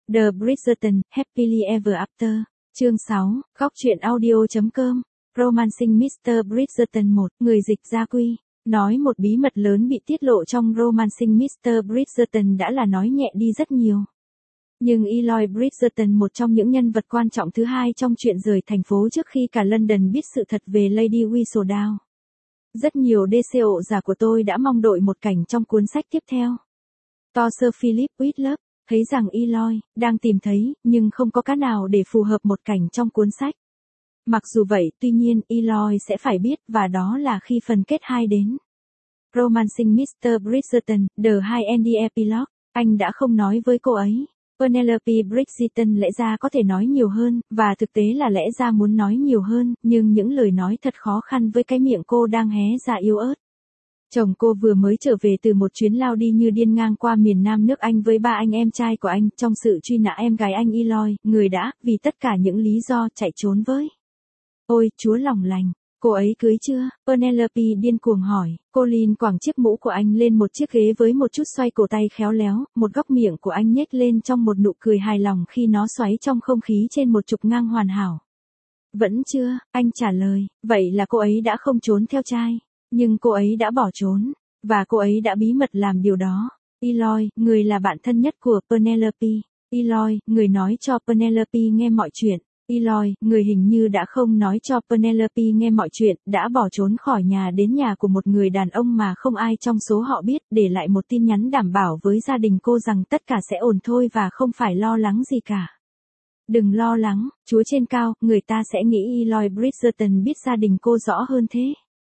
The Bridgerton, Happily Ever After. Chương 6, góc truyện audio.com. Romancing Mr. Bridgerton 1, người dịch gia quy. Nói một bí mật lớn bị tiết lộ trong Romancing Mr. Bridgerton đã là nói nhẹ đi rất nhiều. Nhưng Eloy Bridgerton, một trong những nhân vật quan trọng thứ hai trong chuyện rời thành phố trước khi cả London biết sự thật về Lady Whistledown. Rất nhiều DCO giả của tôi đã mong đợi một cảnh trong cuốn sách tiếp theo. To Sir Philip Whitlock thấy rằng Eloy đang tìm thấy, nhưng không có cá nào để phù hợp một cảnh trong cuốn sách. Mặc dù vậy, tuy nhiên, Eloy sẽ phải biết, và đó là khi phần kết 2 đến. Romancing Mr. Bridgerton, The High End Epilogue, anh đã không nói với cô ấy. Penelope Bridgerton lẽ ra có thể nói nhiều hơn, và thực tế là lẽ ra muốn nói nhiều hơn, nhưng những lời nói thật khó khăn với cái miệng cô đang hé ra yếu ớt. Chồng cô vừa mới trở về từ một chuyến lao đi như điên ngang qua miền Nam nước Anh với 3 anh em trai của anh, trong sự truy nã em gái anh Eloy, người đã, vì tất cả những lý do, chạy trốn với. Ôi, Chúa lòng lành, cô ấy cưới chưa? Penelope điên cuồng hỏi. Colin quàng chiếc mũ của anh lên một chiếc ghế với một chút xoay cổ tay khéo léo, một góc miệng của anh nhếch lên trong một nụ cười hài lòng khi nó xoáy trong không khí trên một trục ngang hoàn hảo. Vẫn chưa, anh trả lời, vậy là cô ấy đã không trốn theo trai. Nhưng cô ấy đã bỏ trốn, và cô ấy đã bí mật làm điều đó. Eloy, người là bạn thân nhất của Penelope. Eloy, người nói cho Penelope nghe mọi chuyện. Eloy, người hình như đã không nói cho Penelope nghe mọi chuyện, đã bỏ trốn khỏi nhà đến nhà của một người đàn ông mà không ai trong số họ biết, để lại một tin nhắn đảm bảo với gia đình cô rằng tất cả sẽ ổn thôi và không phải lo lắng gì cả. Đừng lo lắng, Chúa trên cao, người ta sẽ nghĩ Eloy Bridgerton biết gia đình cô rõ hơn thế.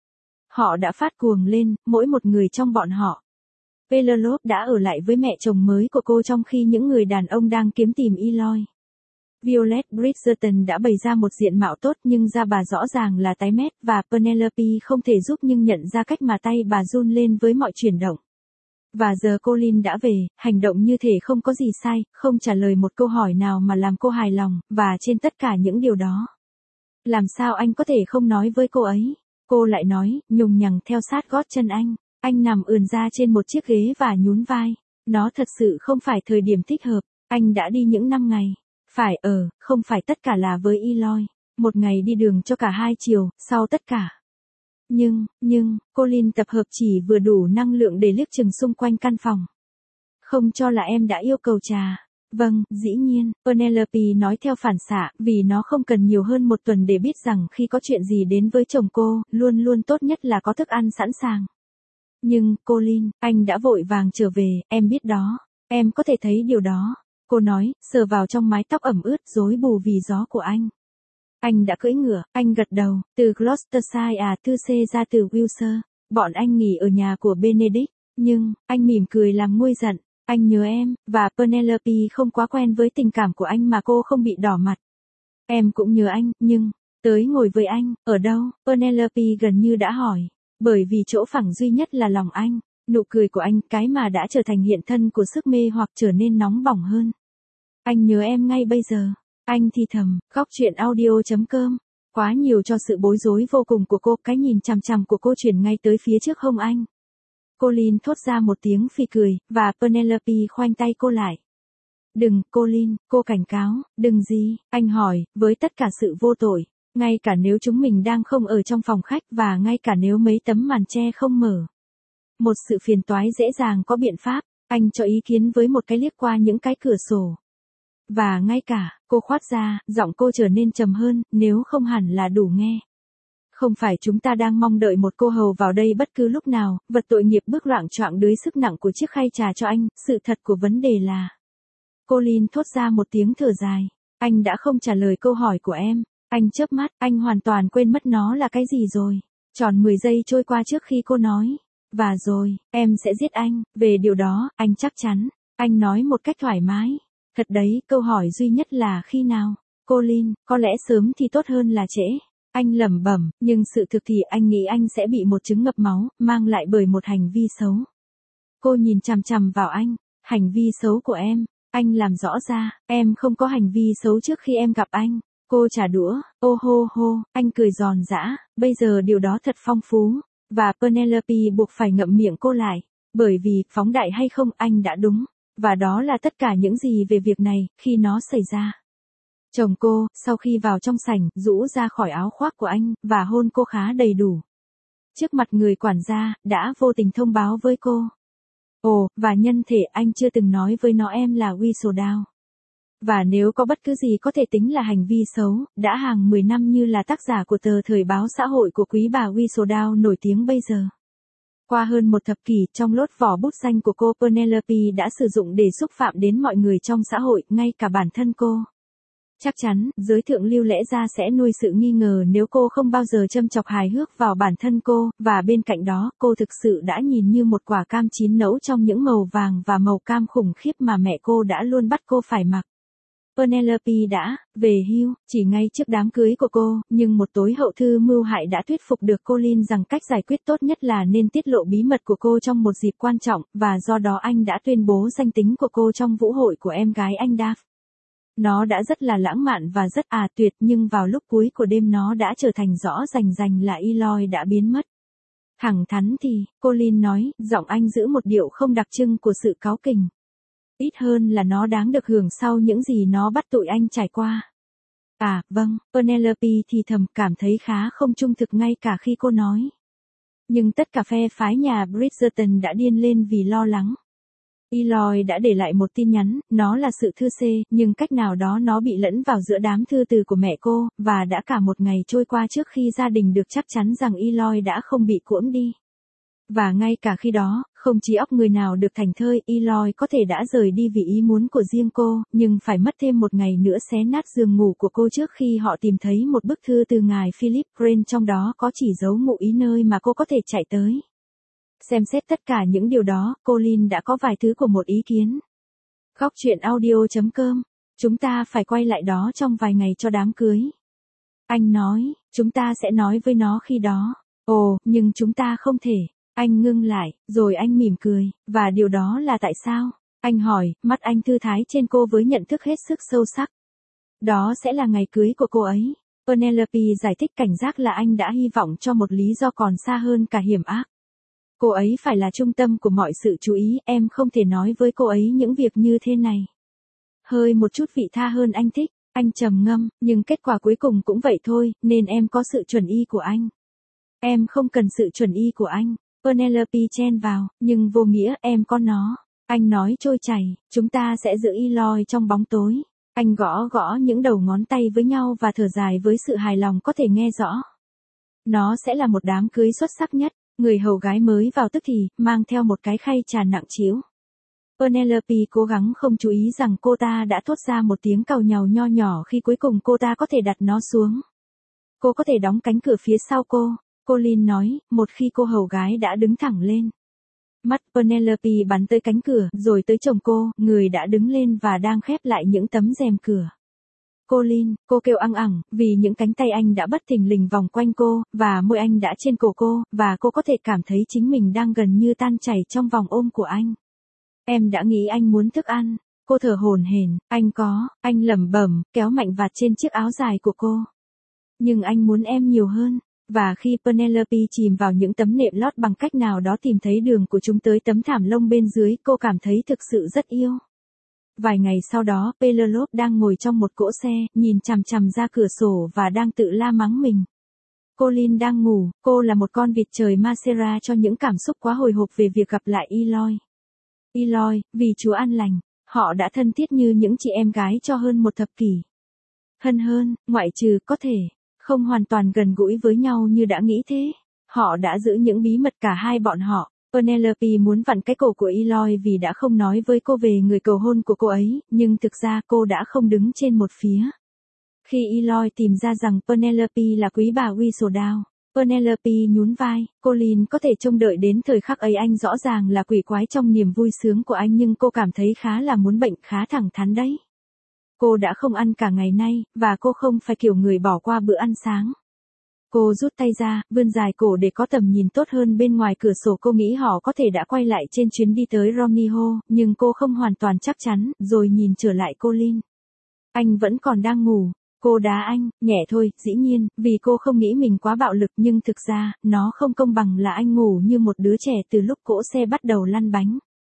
Họ đã phát cuồng lên, mỗi một người trong bọn họ. Penelope đã ở lại với mẹ chồng mới của cô trong khi những người đàn ông đang kiếm tìm Eloy. Violet Bridgerton đã bày ra một diện mạo tốt nhưng da bà rõ ràng là tái mét, và Penelope không thể giúp nhưng nhận ra cách mà tay bà run lên với mọi chuyển động. Và giờ Colin đã về, hành động như thể không có gì sai, không trả lời một câu hỏi nào mà làm cô hài lòng, và trên tất cả những điều đó. Làm sao anh có thể không nói với cô ấy? Cô lại nói, nhùng nhằng theo sát gót chân anh. Anh nằm ườn ra trên một chiếc ghế và nhún vai. Nó thật sự không phải thời điểm thích hợp. Anh đã đi những 5 ngày. Phải không phải tất cả là với Eloy. Một ngày đi đường cho cả 2 chiều, sau tất cả. Nhưng, Colin tập hợp chỉ vừa đủ năng lượng để liếc chừng xung quanh căn phòng. Không cho là em đã yêu cầu trà. Vâng, dĩ nhiên, Penelope nói theo phản xạ, vì nó không cần nhiều hơn một tuần để biết rằng khi có chuyện gì đến với chồng cô, luôn luôn tốt nhất là có thức ăn sẵn sàng. Nhưng, Colin, anh đã vội vàng trở về, em biết đó, em có thể thấy điều đó. Cô nói, sờ vào trong mái tóc ẩm ướt, rối bù vì gió của anh. Anh đã cưỡi ngựa, anh gật đầu, từ Gloucestershire ra từ Wiltshire, bọn anh nghỉ ở nhà của Benedict, nhưng, anh mỉm cười làm nguôi giận. Anh nhớ em, và Penelope không quá quen với tình cảm của anh mà cô không bị đỏ mặt. Em cũng nhớ anh, nhưng, tới ngồi với anh, ở đâu? Penelope gần như đã hỏi. Bởi vì chỗ phẳng duy nhất là lòng anh, nụ cười của anh, cái mà đã trở thành hiện thân của sức mê hoặc trở nên nóng bỏng hơn. Anh nhớ em ngay bây giờ. Anh thì thầm, góc truyện audio.com. Quá nhiều cho sự bối rối vô cùng của cô, cái nhìn chằm chằm của cô chuyển ngay tới phía trước hông anh. Colin thốt ra một tiếng phì cười, và Penelope khoanh tay cô lại. Đừng, Colin, cô cảnh cáo, đừng gì, anh hỏi, với tất cả sự vô tội, ngay cả nếu chúng mình đang không ở trong phòng khách và ngay cả nếu mấy tấm màn che không mở. Một sự phiền toái dễ dàng có biện pháp, anh cho ý kiến với một cái liếc qua những cái cửa sổ. Và ngay cả, cô khoát ra, giọng cô trở nên trầm hơn, nếu không hẳn là đủ nghe. Không phải chúng ta đang mong đợi một cô hầu vào đây bất cứ lúc nào, vật tội nghiệp bước loạng choạng dưới sức nặng của chiếc khay trà cho anh, sự thật của vấn đề là. Colin thốt ra một tiếng thở dài. Anh đã không trả lời câu hỏi của em. Anh chớp mắt, anh hoàn toàn quên mất nó là cái gì rồi. Tròn 10 giây trôi qua trước khi cô nói. Và rồi, em sẽ giết anh, về điều đó, anh chắc chắn. Anh nói một cách thoải mái. Thật đấy, câu hỏi duy nhất là khi nào? Colin, có lẽ sớm thì tốt hơn là trễ. Anh lẩm bẩm, nhưng sự thực thì anh nghĩ anh sẽ bị một chứng ngập máu, mang lại bởi một hành vi xấu. Cô nhìn chằm chằm vào anh, hành vi xấu của em, anh làm rõ ra, em không có hành vi xấu trước khi em gặp anh. Cô trả đũa, ô hô hô, anh cười giòn giã, bây giờ điều đó thật phong phú, và Penelope buộc phải ngậm miệng cô lại, bởi vì, phóng đại hay không, anh đã đúng. Và đó là tất cả những gì về việc này, khi nó xảy ra. Chồng cô, sau khi vào trong sảnh, rũ ra khỏi áo khoác của anh, và hôn cô khá đầy đủ. Trước mặt người quản gia, đã vô tình thông báo với cô. Ồ, và nhân thể anh chưa từng nói với nó em là Whistledown. Và nếu có bất cứ gì có thể tính là hành vi xấu, đã hàng 10 năm như là tác giả của tờ thời báo xã hội của quý bà Whistledown nổi tiếng bây giờ. Qua hơn một thập kỷ, trong lốt vỏ bút danh của cô Penelope đã sử dụng để xúc phạm đến mọi người trong xã hội, ngay cả bản thân cô. Chắc chắn, giới thượng lưu lẽ ra sẽ nuôi sự nghi ngờ nếu cô không bao giờ châm chọc hài hước vào bản thân cô, và bên cạnh đó, cô thực sự đã nhìn như một quả cam chín nẫu trong những màu vàng và màu cam khủng khiếp mà mẹ cô đã luôn bắt cô phải mặc. Penelope đã về hưu chỉ ngay trước đám cưới của cô, nhưng một tối hậu thư mưu hại đã thuyết phục được Colin rằng cách giải quyết tốt nhất là nên tiết lộ bí mật của cô trong một dịp quan trọng, và do đó anh đã tuyên bố danh tính của cô trong vũ hội của em gái anh Dav. Nó đã rất là lãng mạn và rất tuyệt, nhưng vào lúc cuối của đêm nó đã trở thành rõ rành là Eloy đã biến mất. Thẳng thắn thì, Colin nói, giọng anh giữ một điệu không đặc trưng của sự cáu kỉnh. Ít hơn là nó đáng được hưởng sau những gì nó bắt tụi anh trải qua. Vâng, Penelope thì thầm, cảm thấy khá không trung thực ngay cả khi cô nói. Nhưng tất cả phe phái nhà Bridgerton đã điên lên vì lo lắng. Eloy đã để lại một tin nhắn, nó là sự thư C, nhưng cách nào đó nó bị lẫn vào giữa đám thư từ của mẹ cô, và đã cả một ngày trôi qua trước khi gia đình được chắc chắn rằng Eloy đã không bị cuỗm đi. Và ngay cả khi đó, không trí óc người nào được thành thơi, Eloy có thể đã rời đi vì ý muốn của riêng cô, nhưng phải mất thêm một ngày nữa xé nát giường ngủ của cô trước khi họ tìm thấy một bức thư từ ngài Philip Crane, trong đó có chỉ dấu ngụ ý nơi mà cô có thể chạy tới. Xem xét tất cả những điều đó, Colin đã có vài thứ của một ý kiến. Góc truyện audio.com. Chúng ta phải quay lại đó trong vài ngày cho đám cưới. Anh nói, chúng ta sẽ nói với nó khi đó. Ồ, nhưng chúng ta không thể. Anh ngưng lại, rồi anh mỉm cười, và điều đó là tại sao? Anh hỏi, mắt anh thư thái trên cô với nhận thức hết sức sâu sắc. Đó sẽ là ngày cưới của cô ấy. Penelope giải thích, cảnh giác là anh đã hy vọng cho một lý do còn xa hơn cả hiểm ác. Cô ấy phải là trung tâm của mọi sự chú ý, em không thể nói với cô ấy những việc như thế này. Hơi một chút vị tha hơn anh thích, anh trầm ngâm, nhưng kết quả cuối cùng cũng vậy thôi, nên em có sự chuẩn y của anh. Em không cần sự chuẩn y của anh. Penelope chen vào, nhưng vô nghĩa, em có nó. Anh nói trôi chảy, chúng ta sẽ giữ Eloy trong bóng tối. Anh gõ những đầu ngón tay với nhau và thở dài với sự hài lòng có thể nghe rõ. Nó sẽ là một đám cưới xuất sắc nhất. Người hầu gái mới vào tức thì, mang theo một cái khay trà nặng trĩu. Penelope cố gắng không chú ý rằng cô ta đã thốt ra một tiếng càu nhàu nho nhỏ khi cuối cùng cô ta có thể đặt nó xuống. Cô có thể đóng cánh cửa phía sau cô, Colin nói, một khi cô hầu gái đã đứng thẳng lên. Mắt Penelope bắn tới cánh cửa, rồi tới chồng cô, người đã đứng lên và đang khép lại những tấm rèm cửa. Colin, cô kêu ăng ẳng, vì những cánh tay anh đã bất thình lình vòng quanh cô, và môi anh đã trên cổ cô, và cô có thể cảm thấy chính mình đang gần như tan chảy trong vòng ôm của anh. Em đã nghĩ anh muốn thức ăn. Cô thở hổn hển, anh lẩm bẩm, kéo mạnh vạt trên chiếc áo dài của cô. Nhưng anh muốn em nhiều hơn. Và khi Penelope chìm vào những tấm nệm lót bằng cách nào đó tìm thấy đường của chúng tới tấm thảm lông bên dưới, cô cảm thấy thực sự rất yêu. Vài ngày sau đó, Penelope đang ngồi trong một cỗ xe, nhìn chằm chằm ra cửa sổ và đang tự la mắng mình. Colin đang ngủ, cô là một con vịt trời Macera cho những cảm xúc quá hồi hộp về việc gặp lại Eloy. Eloy, vì Chúa an lành, họ đã thân thiết như những chị em gái cho hơn một thập kỷ. Hơn, ngoại trừ có thể, không hoàn toàn gần gũi với nhau như đã nghĩ thế. Họ đã giữ những bí mật cả hai bọn họ. Penelope muốn vặn cái cổ của Eloy vì đã không nói với cô về người cầu hôn của cô ấy, nhưng thực ra cô đã không đứng trên một phía. Khi Eloy tìm ra rằng Penelope là quý bà Whistledown, Penelope nhún vai, Colin có thể trông đợi đến thời khắc ấy, anh rõ ràng là quỷ quái trong niềm vui sướng của anh, nhưng cô cảm thấy khá là muốn bệnh, khá thẳng thắn đấy. Cô đã không ăn cả ngày nay, và cô không phải kiểu người bỏ qua bữa ăn sáng. Cô rút tay ra, vươn dài cổ để có tầm nhìn tốt hơn bên ngoài cửa sổ. Cô nghĩ họ có thể đã quay lại trên chuyến đi tới Romneyho, nhưng cô không hoàn toàn chắc chắn, rồi nhìn trở lại Colin. Anh vẫn còn đang ngủ. Cô đá anh, nhẹ thôi, dĩ nhiên, vì cô không nghĩ mình quá bạo lực, nhưng thực ra, nó không công bằng là anh ngủ như một đứa trẻ từ lúc cỗ xe bắt đầu lăn bánh.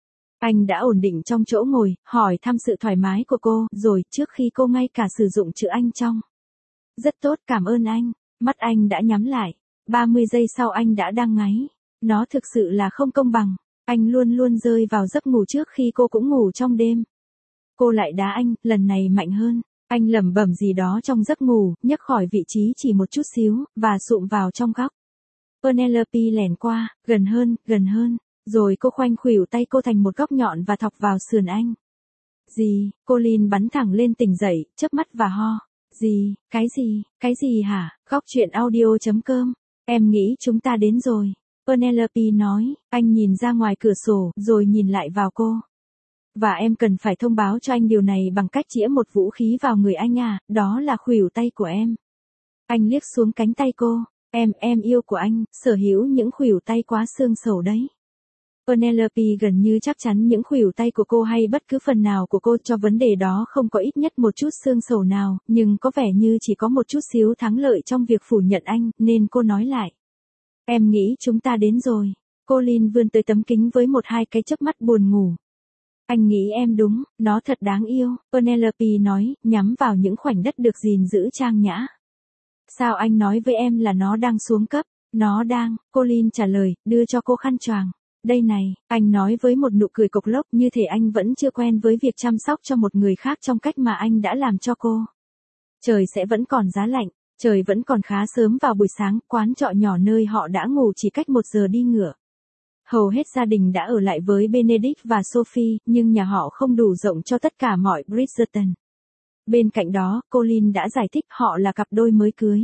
Anh đã ổn định trong chỗ ngồi, hỏi thăm sự thoải mái của cô, rồi trước khi cô ngay cả sử dụng chữ anh trong. Rất tốt, cảm ơn anh. Mắt anh đã nhắm lại. 30 giây sau anh đã đang ngáy. Nó thực sự là không công bằng. Anh luôn luôn rơi vào giấc ngủ trước khi cô cũng ngủ trong đêm. Cô lại đá anh, lần này mạnh hơn. Anh lẩm bẩm gì đó trong giấc ngủ, nhấc khỏi vị trí chỉ một chút xíu, và sụm vào trong góc. Penelope lẻn qua, gần hơn. Rồi cô khoanh khuỷu tay cô thành một góc nhọn và thọc vào sườn anh. Gì? Colin bắn thẳng lên tỉnh dậy, chớp mắt và ho. Gì? Cái gì hả? Góc chuyện audio.com. Em nghĩ chúng ta đến rồi. Penelope nói, anh nhìn ra ngoài cửa sổ, rồi nhìn lại vào cô. Và em cần phải thông báo cho anh điều này bằng cách chĩa một vũ khí vào người anh à, đó là khuỷu tay của em. Anh liếc xuống cánh tay cô. Em yêu của anh, sở hữu những khuỷu tay quá xương sầu đấy. Penelope gần như chắc chắn những khuỷu tay của cô hay bất cứ phần nào của cô cho vấn đề đó không có ít nhất một chút xương sầu nào, nhưng có vẻ như chỉ có một chút xíu thắng lợi trong việc phủ nhận anh, nên cô nói lại. Em nghĩ chúng ta đến rồi. Colin vươn tới tấm kính với một hai cái chớp mắt buồn ngủ. Anh nghĩ em đúng, nó thật đáng yêu, Penelope nói, nhắm vào những khoảnh đất được gìn giữ trang nhã. Sao anh nói với em là nó đang xuống cấp? Nó đang, Colin trả lời, đưa cho cô khăn choàng. Đây này, anh nói với một nụ cười cộc lốc như thể anh vẫn chưa quen với việc chăm sóc cho một người khác trong cách mà anh đã làm cho cô. Trời sẽ vẫn còn giá lạnh, trời vẫn còn khá sớm vào buổi sáng, quán trọ nhỏ nơi họ đã ngủ chỉ cách 1 giờ đi ngựa. Hầu hết gia đình đã ở lại với Benedict và Sophie, nhưng nhà họ không đủ rộng cho tất cả mọi Bridgerton. Bên cạnh đó, Colin đã giải thích họ là cặp đôi mới cưới.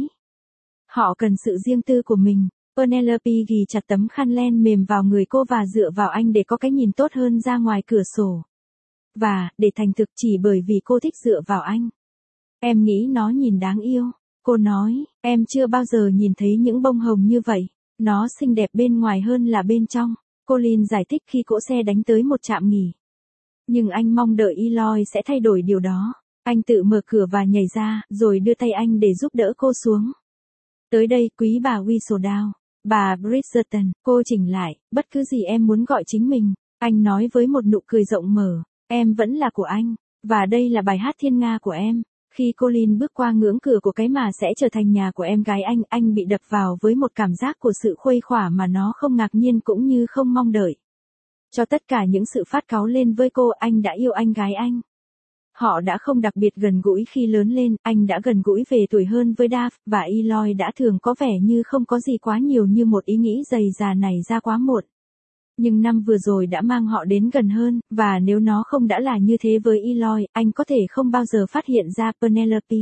Họ cần sự riêng tư của mình. Penelope ghì chặt tấm khăn len mềm vào người cô và dựa vào anh để có cái nhìn tốt hơn ra ngoài cửa sổ. Và, để thành thực chỉ bởi vì cô thích dựa vào anh. Em nghĩ nó nhìn đáng yêu. Cô nói, em chưa bao giờ nhìn thấy những bông hồng như vậy. Nó xinh đẹp bên ngoài hơn là bên trong. Colin giải thích khi cỗ xe đánh tới một trạm nghỉ. Nhưng anh mong đợi Eloy sẽ thay đổi điều đó. Anh tự mở cửa và nhảy ra, rồi đưa tay anh để giúp đỡ cô xuống. Tới đây, quý bà Whistledown. Bà Bridgerton, cô chỉnh lại, bất cứ gì em muốn gọi chính mình. Anh nói với một nụ cười rộng mở. Em vẫn là của anh. Và đây là bài hát thiên nga của em. Khi Colin bước qua ngưỡng cửa của cái mà sẽ trở thành nhà của em gái anh bị đập vào với một cảm giác của sự khuây khỏa mà nó không ngạc nhiên cũng như không mong đợi. Cho tất cả những sự phát cáu lên với cô, anh đã yêu anh gái anh. Họ đã không đặc biệt gần gũi khi lớn lên, anh đã gần gũi về tuổi hơn với Daph, và Eloy đã thường có vẻ như không có gì quá nhiều như một ý nghĩ dày dà này ra quá muộn. Nhưng năm vừa rồi đã mang họ đến gần hơn, và nếu nó không đã là như thế với Eloy, anh có thể không bao giờ phát hiện ra Penelope.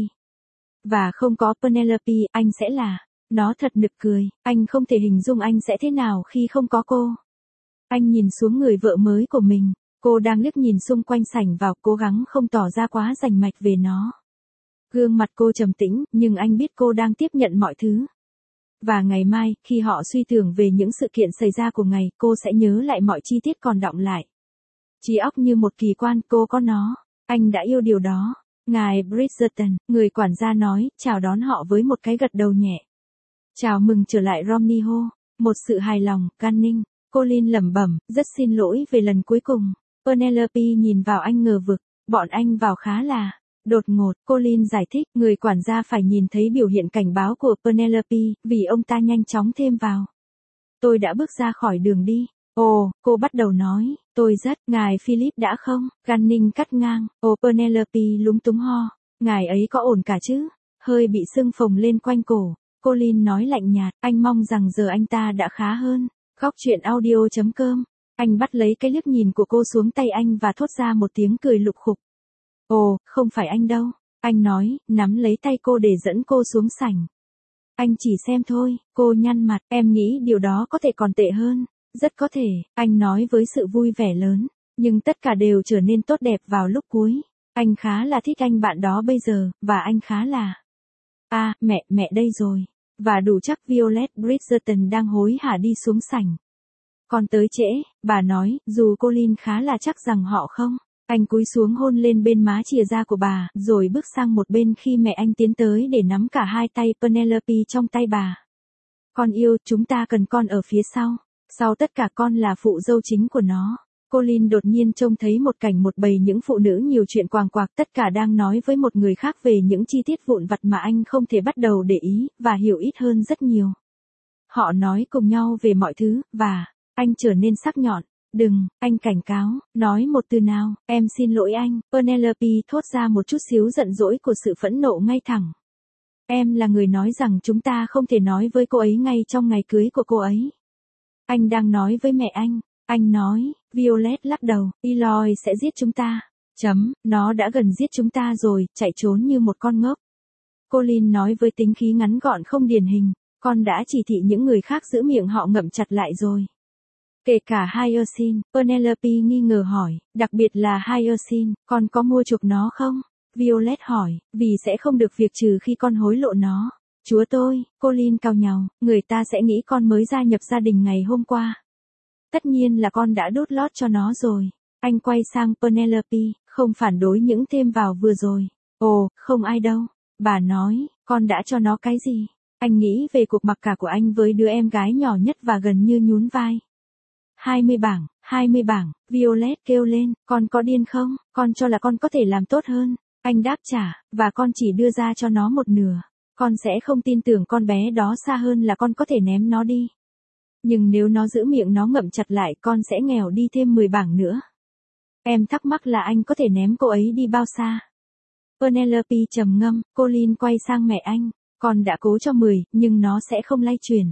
Và không có Penelope, anh sẽ là. Nó thật nực cười, anh không thể hình dung anh sẽ thế nào khi không có cô. Anh nhìn xuống người vợ mới của mình. Cô đang liếc nhìn xung quanh sảnh vào, cố gắng không tỏ ra quá rành mạch về nó. Gương mặt cô trầm tĩnh, nhưng anh biết cô đang tiếp nhận mọi thứ. Và ngày mai, khi họ suy tưởng về những sự kiện xảy ra của ngày, cô sẽ nhớ lại mọi chi tiết còn đọng lại. Trí óc như một kỳ quan, cô có nó. Anh đã yêu điều đó. Ngài Bridgerton, người quản gia nói, chào đón họ với một cái gật đầu nhẹ. Chào mừng trở lại Romneyho. Một sự hài lòng, can ninh. Colin lẩm bẩm, rất xin lỗi về lần cuối cùng. Penelope nhìn vào anh ngờ vực. Bọn anh vào khá là đột ngột. Colin giải thích, người quản gia phải nhìn thấy biểu hiện cảnh báo của Penelope, vì ông ta nhanh chóng thêm vào. Tôi đã bước ra khỏi đường đi. Ồ, cô bắt đầu nói, tôi rất, ngài Philip đã không? Gunning cắt ngang. Ồ, Penelope lúng túng ho. Ngài ấy có ổn cả chứ? Hơi bị sưng phồng lên quanh cổ. Colin nói lạnh nhạt, anh mong rằng giờ anh ta đã khá hơn. Góc chuyện audio.com. Anh bắt lấy cái liếc nhìn của cô xuống tay anh và thốt ra một tiếng cười lục khục. Ồ, không phải anh đâu. Anh nói, nắm lấy tay cô để dẫn cô xuống sảnh. Anh chỉ xem thôi. Cô nhăn mặt, em nghĩ điều đó có thể còn tệ hơn. Rất có thể, anh nói với sự vui vẻ lớn. Nhưng tất cả đều trở nên tốt đẹp vào lúc cuối. Anh khá là thích anh bạn đó bây giờ, và anh khá là... À, mẹ đây rồi. Và đủ chắc Violet Bridgerton đang hối hả đi xuống sảnh. Còn tới trễ, bà nói, dù Colin khá là chắc rằng họ không. Anh cúi xuống hôn lên bên má chìa ra của bà, rồi bước sang một bên khi mẹ anh tiến tới để nắm cả hai tay Penelope trong tay bà. Con yêu, chúng ta cần con ở phía sau. Sau tất cả con là phụ dâu chính của nó. Colin đột nhiên trông thấy một cảnh một bầy những phụ nữ nhiều chuyện quàng quạc tất cả đang nói với một người khác về những chi tiết vụn vặt mà anh không thể bắt đầu để ý, và hiểu ít hơn rất nhiều. Họ nói cùng nhau về mọi thứ, và anh trở nên sắc nhọn. Đừng, anh cảnh cáo, nói một từ nào, em xin lỗi anh. Penelope thốt ra một chút xíu giận dỗi của sự phẫn nộ ngay thẳng. Em là người nói rằng chúng ta không thể nói với cô ấy ngay trong ngày cưới của cô ấy. Anh đang nói với mẹ anh. Anh nói, Violet lắc đầu, Eloy sẽ giết chúng ta. Nó đã gần giết chúng ta rồi, chạy trốn như một con ngốc. Colin nói với tính khí ngắn gọn không điển hình, con đã chỉ thị những người khác giữ miệng họ ngậm chặt lại rồi. Kể cả Hyacinth, Penelope nghi ngờ hỏi, đặc biệt là Hyacinth, con có mua chuộc nó không? Violet hỏi, vì sẽ không được việc trừ khi con hối lộ nó. Chúa tôi, Colin cau nhàu, người ta sẽ nghĩ con mới gia nhập gia đình ngày hôm qua. Tất nhiên là con đã đốt lót cho nó rồi. Anh quay sang Penelope, không phản đối những thêm vào vừa rồi. Ồ, không ai đâu. Bà nói, con đã cho nó cái gì? Anh nghĩ về cuộc mặc cả của anh với đứa em gái nhỏ nhất và gần như nhún vai. 20 bảng, Violet kêu lên, con có điên không? Con cho là con có thể làm tốt hơn. Anh đáp trả, và con chỉ đưa ra cho nó một nửa. Con sẽ không tin tưởng con bé đó xa hơn là con có thể ném nó đi. Nhưng nếu nó giữ miệng nó ngậm chặt lại con sẽ nghèo đi thêm 10 bảng nữa. Em thắc mắc là anh có thể ném cô ấy đi bao xa? Penelope trầm ngâm, Colin quay sang mẹ anh. Con đã cố cho 10, nhưng nó sẽ không lay chuyển.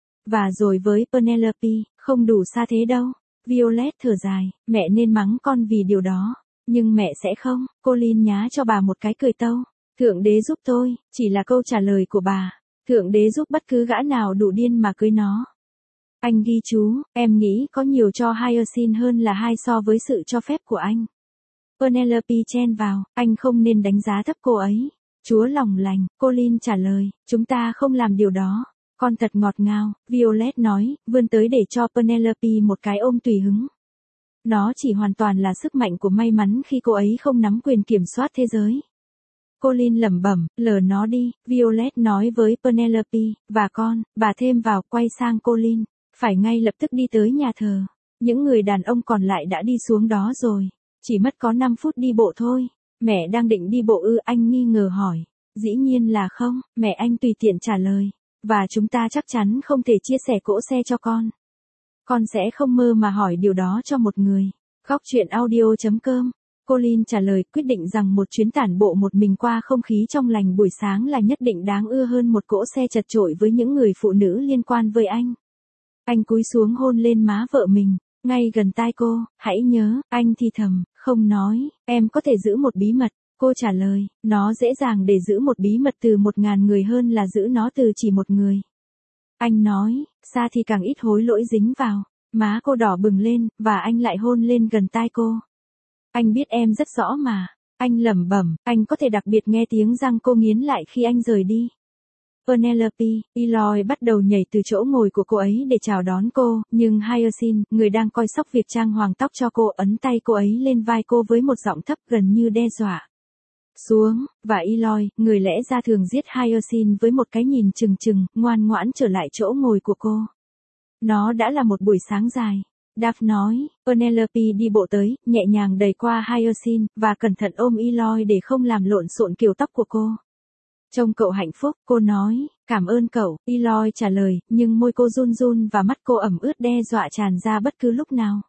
Và rồi với Penelope, không đủ xa thế đâu. Violet thở dài, mẹ nên mắng con vì điều đó. Nhưng mẹ sẽ không, Colin nhá cho bà một cái cười tâu. Thượng đế giúp tôi, chỉ là câu trả lời của bà. Thượng đế giúp bất cứ gã nào đủ điên mà cưới nó. Anh ghi chú, em nghĩ có nhiều cho Hyacinth hơn là 2 so với sự cho phép của anh. Penelope chen vào, anh không nên đánh giá thấp cô ấy. Chúa lòng lành, Colin trả lời, chúng ta không làm điều đó. Con thật ngọt ngào, Violet nói, vươn tới để cho Penelope một cái ôm tùy hứng. Nó chỉ hoàn toàn là sức mạnh của may mắn khi cô ấy không nắm quyền kiểm soát thế giới. Colin lẩm bẩm, lờ nó đi, Violet nói với Penelope, và con, bà thêm vào, quay sang Colin, phải ngay lập tức đi tới nhà thờ. Những người đàn ông còn lại đã đi xuống đó rồi. Chỉ mất có 5 phút đi bộ thôi. Mẹ đang định đi bộ ư? Anh nghi ngờ hỏi. Dĩ nhiên là không, mẹ anh tùy tiện trả lời. Và chúng ta chắc chắn không thể chia sẻ cỗ xe cho con. Con sẽ không mơ mà hỏi điều đó cho một người. Góc truyện audio.com. Colin trả lời, quyết định rằng một chuyến tản bộ một mình qua không khí trong lành buổi sáng là nhất định đáng ưa hơn một cỗ xe chật chội với những người phụ nữ liên quan với anh. Anh cúi xuống hôn lên má vợ mình, ngay gần tai cô, hãy nhớ, anh thì thầm, không nói, em có thể giữ một bí mật. Cô trả lời, nó dễ dàng để giữ một bí mật từ 1000 người hơn là giữ nó từ chỉ một người. Anh nói, xa thì càng ít hối lỗi dính vào. Má cô đỏ bừng lên, và anh lại hôn lên gần tai cô. Anh biết em rất rõ mà. Anh lẩm bẩm, anh có thể đặc biệt nghe tiếng răng cô nghiến lại khi anh rời đi. Penelope, Eloy bắt đầu nhảy từ chỗ ngồi của cô ấy để chào đón cô, nhưng Hyacinth, người đang coi sóc việc trang hoàng tóc cho cô, ấn tay cô ấy lên vai cô với một giọng thấp gần như đe dọa. Xuống, và Eloy, người lẽ ra thường giết Hyacinth với một cái nhìn trừng trừng, ngoan ngoãn trở lại chỗ ngồi của cô. Nó đã là một buổi sáng dài. Daphne nói, Penelope đi bộ tới, nhẹ nhàng đẩy qua Hyacinth, và cẩn thận ôm Eloy để không làm lộn xộn kiểu tóc của cô. Trông cậu hạnh phúc, cô nói, cảm ơn cậu, Eloy trả lời, nhưng môi cô run run và mắt cô ẩm ướt đe dọa tràn ra bất cứ lúc nào.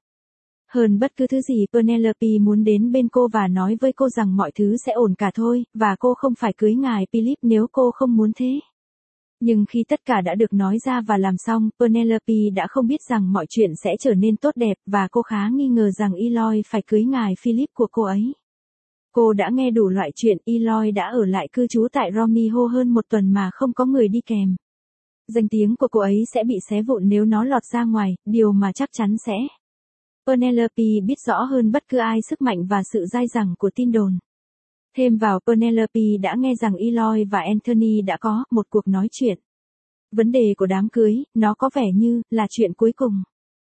Hơn bất cứ thứ gì, Penelope muốn đến bên cô và nói với cô rằng mọi thứ sẽ ổn cả thôi, và cô không phải cưới ngài Philip nếu cô không muốn thế. Nhưng khi tất cả đã được nói ra và làm xong, Penelope đã không biết rằng mọi chuyện sẽ trở nên tốt đẹp, và cô khá nghi ngờ rằng Eloy phải cưới ngài Philip của cô ấy. Cô đã nghe đủ loại chuyện, Eloy đã ở lại cư trú tại Romney Hall hơn một tuần mà không có người đi kèm. Danh tiếng của cô ấy sẽ bị xé vụn nếu nó lọt ra ngoài, điều mà chắc chắn sẽ. Penelope biết rõ hơn bất cứ ai sức mạnh và sự dai dẳng của tin đồn. Thêm vào, Penelope đã nghe rằng Eloy và Anthony đã có một cuộc nói chuyện. Vấn đề của đám cưới, nó có vẻ như là chuyện cuối cùng.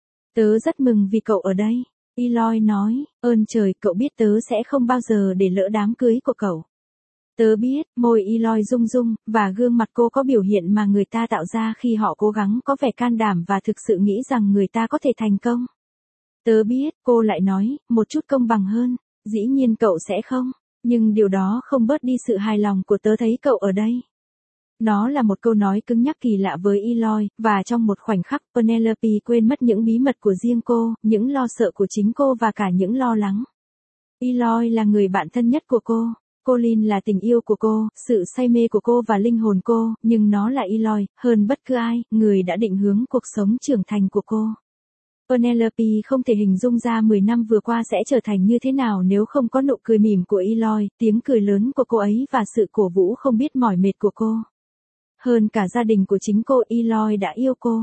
Tớ rất mừng vì cậu ở đây. Eloy nói, ơn trời, cậu biết tớ sẽ không bao giờ để lỡ đám cưới của cậu. Tớ biết, môi Eloy rung rung, và gương mặt cô có biểu hiện mà người ta tạo ra khi họ cố gắng có vẻ can đảm và thực sự nghĩ rằng người ta có thể thành công. Tớ biết, cô lại nói, một chút công bằng hơn. Dĩ nhiên cậu sẽ không. Nhưng điều đó không bớt đi sự hài lòng của tớ thấy cậu ở đây. Nó là một câu nói cứng nhắc kỳ lạ với Eloy, và trong một khoảnh khắc Penelope quên mất những bí mật của riêng cô, những lo sợ của chính cô và cả những lo lắng. Eloy là người bạn thân nhất của cô. Colin là tình yêu của cô, sự say mê của cô và linh hồn cô, nhưng nó là Eloy, hơn bất cứ ai, người đã định hướng cuộc sống trưởng thành của cô. Penelope không thể hình dung ra 10 năm vừa qua sẽ trở thành như thế nào nếu không có nụ cười mỉm của Eloy, tiếng cười lớn của cô ấy và sự cổ vũ không biết mỏi mệt của cô. Hơn cả gia đình của chính cô, Eloy đã yêu cô.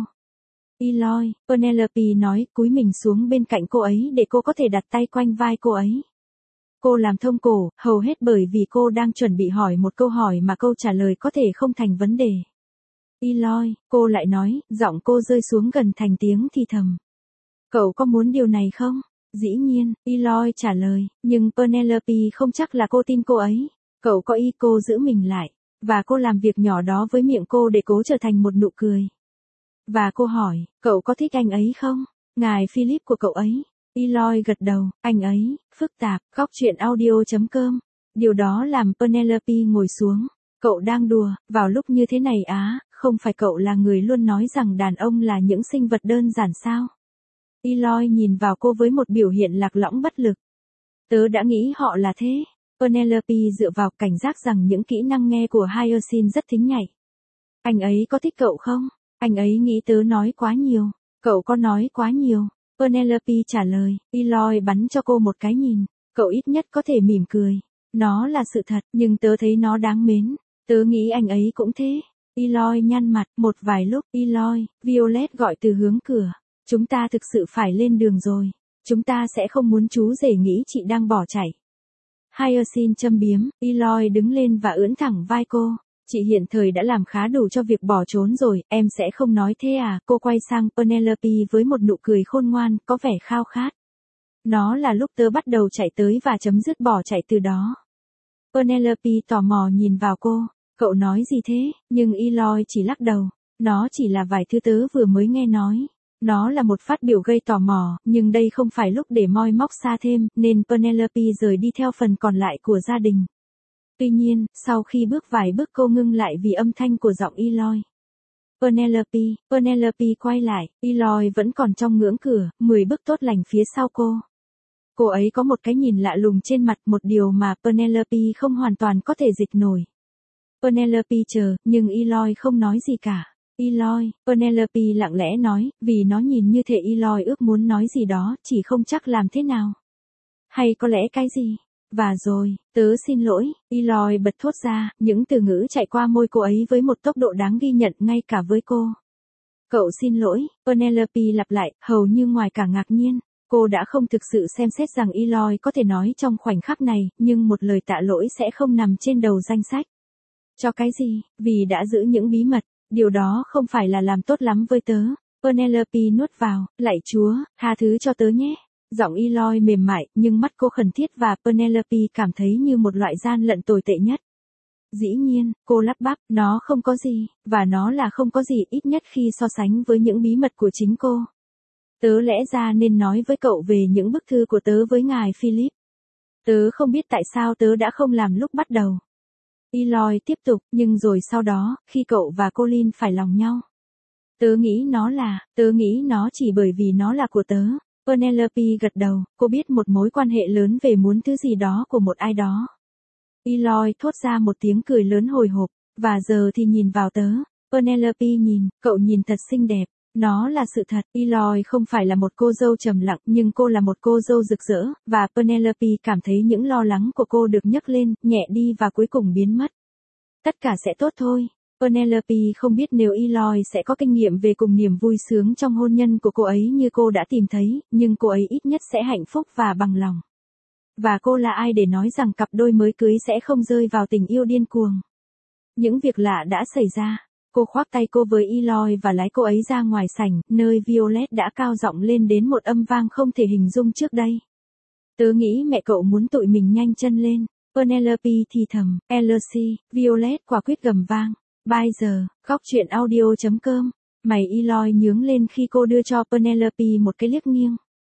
Eloy, Penelope nói, cúi mình xuống bên cạnh cô ấy để cô có thể đặt tay quanh vai cô ấy. Cô làm thông cổ, hầu hết bởi vì cô đang chuẩn bị hỏi một câu hỏi mà câu trả lời có thể không thành vấn đề. Eloy, cô lại nói, giọng cô rơi xuống gần thành tiếng thì thầm. Cậu có muốn điều này không? Dĩ nhiên, Eloy trả lời, nhưng Penelope không chắc là cô tin cô ấy. Cậu có ý cô giữ mình lại. Và cô làm việc nhỏ đó với miệng cô để cố trở thành một nụ cười. Và cô hỏi, cậu có thích anh ấy không? Ngài Philip của cậu ấy. Eloy gật đầu, anh ấy, phức tạp, góc truyện audio.com. Điều đó làm Penelope ngồi xuống. Cậu đang đùa, vào lúc như thế này á, không phải cậu là người luôn nói rằng đàn ông là những sinh vật đơn giản sao? Eloy nhìn vào cô với một biểu hiện lạc lõng bất lực. Tớ đã nghĩ họ là thế. Penelope dựa vào cảnh giác rằng những kỹ năng nghe của Hyacinth rất thính nhạy. Anh ấy có thích cậu không? Anh ấy nghĩ tớ nói quá nhiều. Cậu có nói quá nhiều. Penelope trả lời. Eloy bắn cho cô một cái nhìn. Cậu ít nhất có thể mỉm cười. Nó là sự thật, nhưng tớ thấy nó đáng mến. Tớ nghĩ anh ấy cũng thế. Eloy nhăn mặt, một vài lúc. Eloy, Violet gọi từ hướng cửa. Chúng ta thực sự phải lên đường rồi. Chúng ta sẽ không muốn chú rể nghĩ chị đang bỏ chạy. Hyacinth châm biếm, Eloy đứng lên và ưỡn thẳng vai cô. Chị hiện thời đã làm khá đủ cho việc bỏ trốn rồi, em sẽ không nói thế à? Cô quay sang Penelope với một nụ cười khôn ngoan, có vẻ khao khát. Nó là lúc tớ bắt đầu chạy tới và chấm dứt bỏ chạy từ đó. Penelope tò mò nhìn vào cô. Cậu nói gì thế? Nhưng Eloy chỉ lắc đầu. Nó chỉ là vài thứ tớ vừa mới nghe nói. Nó là một phát biểu gây tò mò, nhưng đây không phải lúc để moi móc xa thêm, nên Penelope rời đi theo phần còn lại của gia đình. Tuy nhiên, sau khi bước vài bước cô ngưng lại vì âm thanh của giọng Eloy. Penelope quay lại, Eloy vẫn còn trong ngưỡng cửa, 10 bước tốt lành phía sau cô. Cô ấy có một cái nhìn lạ lùng trên mặt, một điều mà Penelope không hoàn toàn có thể dịch nổi. Penelope chờ, nhưng Eloy không nói gì cả. Eloy, Penelope lặng lẽ nói, vì nó nhìn như thể Eloy ước muốn nói gì đó, chỉ không chắc làm thế nào. Hay có lẽ cái gì? Và rồi, tớ xin lỗi, Eloy bật thốt ra, những từ ngữ chạy qua môi cô ấy với một tốc độ đáng ghi nhận ngay cả với cô. Cậu xin lỗi, Penelope lặp lại, hầu như ngoài cả ngạc nhiên. Cô đã không thực sự xem xét rằng Eloy có thể nói trong khoảnh khắc này, nhưng một lời tạ lỗi sẽ không nằm trên đầu danh sách. Cho cái gì? Vì đã giữ những bí mật. Điều đó không phải là làm tốt lắm với tớ. Penelope nuốt vào, lạy Chúa, tha thứ cho tớ nhé. Giọng Eloy mềm mại, nhưng mắt cô khẩn thiết và Penelope cảm thấy như một loại gian lận tồi tệ nhất. Dĩ nhiên, cô lắp bắp, nó không có gì, và nó là không có gì ít nhất khi so sánh với những bí mật của chính cô. Tớ lẽ ra nên nói với cậu về những bức thư của tớ với ngài Philip. Tớ không biết tại sao tớ đã không làm lúc bắt đầu. Eloy tiếp tục, nhưng rồi sau đó, khi cậu và Colin phải lòng nhau. Tớ nghĩ nó chỉ bởi vì nó là của tớ. Penelope gật đầu, cô biết một mối quan hệ lớn về muốn thứ gì đó của một ai đó. Eloy thốt ra một tiếng cười lớn hồi hộp, và giờ thì nhìn vào tớ. Penelope nhìn, cậu nhìn thật xinh đẹp. Nó là sự thật, Eloy không phải là một cô dâu trầm lặng, nhưng cô là một cô dâu rực rỡ, và Penelope cảm thấy những lo lắng của cô được nhấc lên, nhẹ đi và cuối cùng biến mất. Tất cả sẽ tốt thôi. Penelope không biết nếu Eloy sẽ có kinh nghiệm về cùng niềm vui sướng trong hôn nhân của cô ấy như cô đã tìm thấy, nhưng cô ấy ít nhất sẽ hạnh phúc và bằng lòng. Và cô là ai để nói rằng cặp đôi mới cưới sẽ không rơi vào tình yêu điên cuồng. Những việc lạ đã xảy ra. Cô khoác tay cô với Eloy và lái cô ấy ra ngoài sảnh, nơi Violet đã cao giọng lên đến một âm vang không thể hình dung trước đây. Tớ nghĩ mẹ cậu muốn tụi mình nhanh chân lên. Penelope thì thầm, Elsie, Violet quả quyết gầm vang. Bây giờ, góc truyện audio.com. Mày Eloy nhướng lên khi cô đưa cho Penelope một cái liếc nghiêng.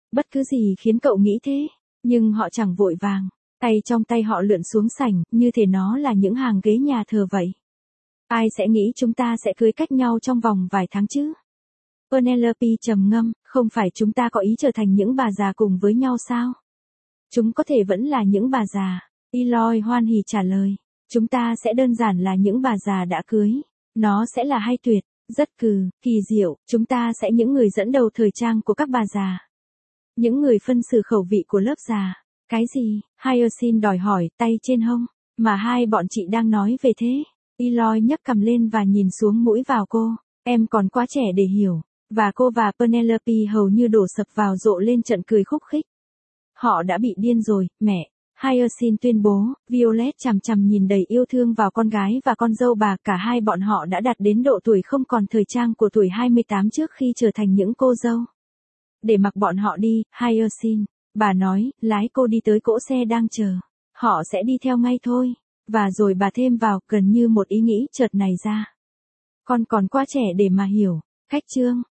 Bất cứ gì khiến cậu nghĩ thế, nhưng họ chẳng vội vàng. Tay trong tay họ lượn xuống sảnh, như thể nó là những hàng ghế nhà thờ vậy. Ai sẽ nghĩ chúng ta sẽ cưới cách nhau trong vòng vài tháng chứ? Penelope trầm ngâm, không phải chúng ta có ý trở thành những bà già cùng với nhau sao? Chúng có thể vẫn là những bà già. Eloy hoan hỉ trả lời. Chúng ta sẽ đơn giản là những bà già đã cưới. Nó sẽ là hay tuyệt, rất kỳ diệu, chúng ta sẽ những người dẫn đầu thời trang của các bà già. Những người phân xử khẩu vị của lớp già. Cái gì? Hyacinth đòi hỏi, tay trên hông. Mà hai bọn chị đang nói về thế. Eloy nhấc cằm lên và nhìn xuống mũi vào cô. Em còn quá trẻ để hiểu. Và cô và Penelope hầu như đổ sập vào rộ lên trận cười khúc khích. Họ đã bị điên rồi, mẹ. Hyacinth tuyên bố. Violet chằm chằm nhìn đầy yêu thương vào con gái và con dâu bà. Cả hai bọn họ đã đạt đến độ tuổi không còn thời trang của tuổi 28 trước khi trở thành những cô dâu. Để mặc bọn họ đi, Hyacinth. Bà nói, lái cô đi tới cỗ xe đang chờ. Họ sẽ đi theo ngay thôi. Và rồi bà thêm vào, gần như một ý nghĩ chợt này ra. Con còn quá trẻ để mà hiểu. Khách trương,